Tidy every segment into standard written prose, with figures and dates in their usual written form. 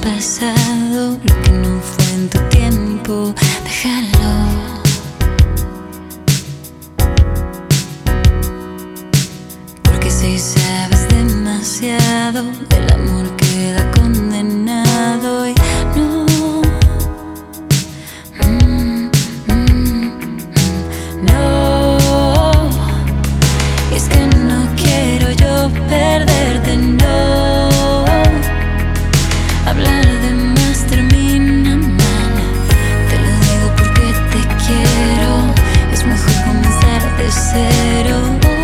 pasado, lo que no fue en tu tiempo, déjalo. Porque si sabes demasiado, el amor queda condenado y no. No, y es que no quiero yo perderte, no. Hablar de más termina mal, te lo digo porque te quiero. Es mejor comenzar de cero.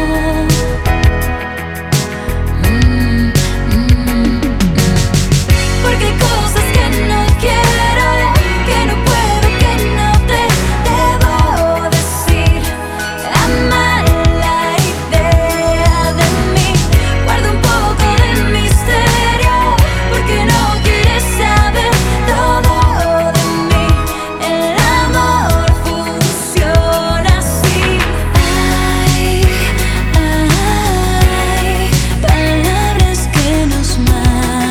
Porque hay cosas que no quiero, que no puedo, que no te debo decir. Ama la idea de mí, guarda un poco de misterio, porque no quieres saber todo de mí. El amor funciona así. Hay palabras que nos matan.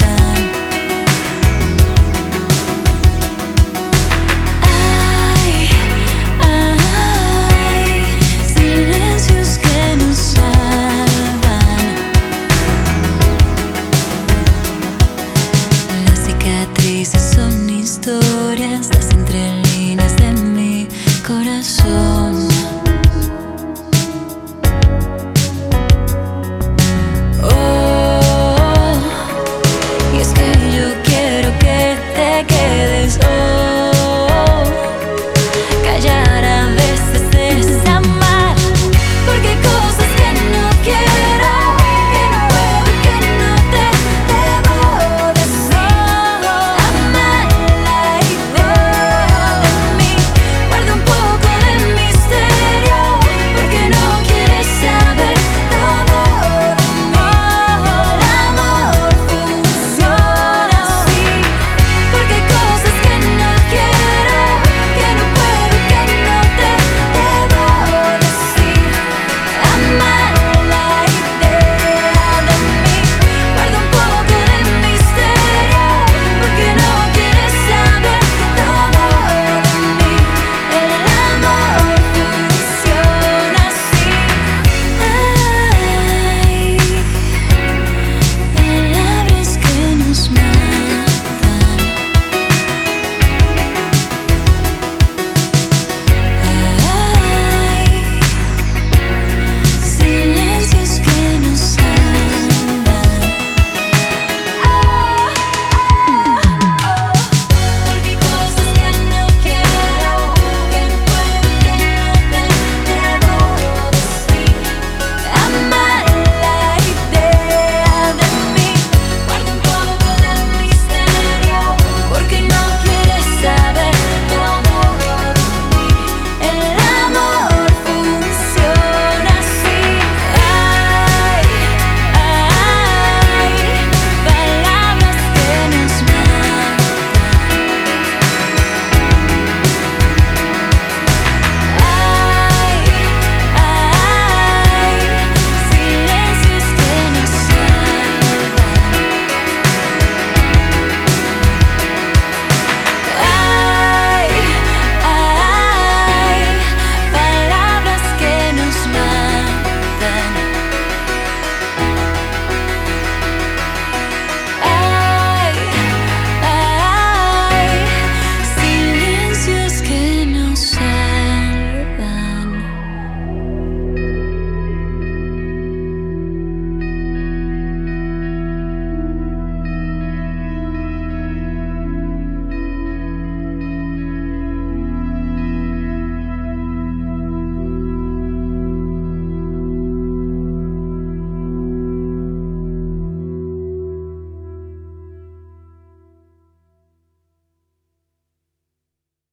Hay silencios que nos salvan. Las cicatrices son historias, las entrelíneas de mi corazón.